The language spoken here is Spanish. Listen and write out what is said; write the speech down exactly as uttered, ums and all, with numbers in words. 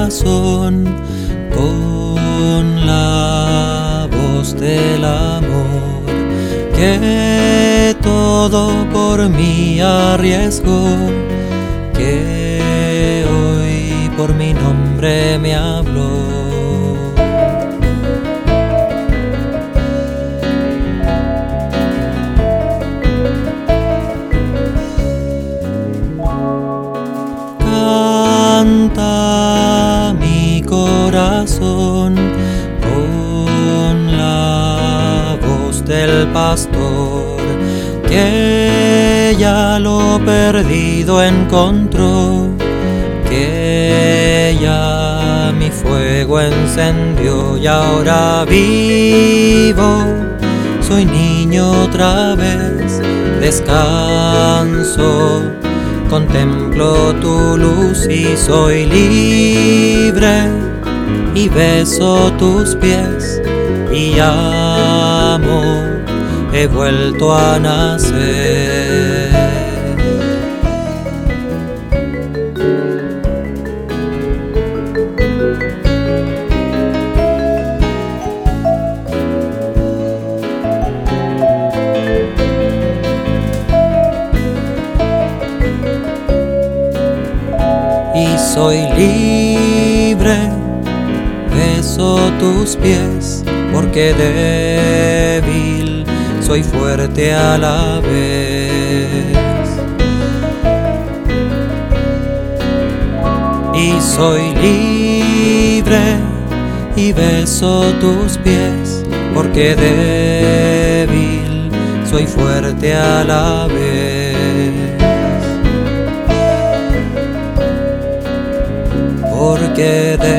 corazón con la voz del amor, que todo por mí arriesgó, que hoy por mi nombre me habló. Canta mi corazón con la voz del pastor, que ya lo perdido encontró, que ya mi fuego encendió y ahora vivo, soy niño otra vez, descanso, contemplo tu luz y soy libre, y beso tus pies y amo, he vuelto a nacer. Y soy libre, beso tus pies, porque débil soy fuerte a la vez. Y soy libre y beso tus pies, porque débil soy fuerte a la vez. Porque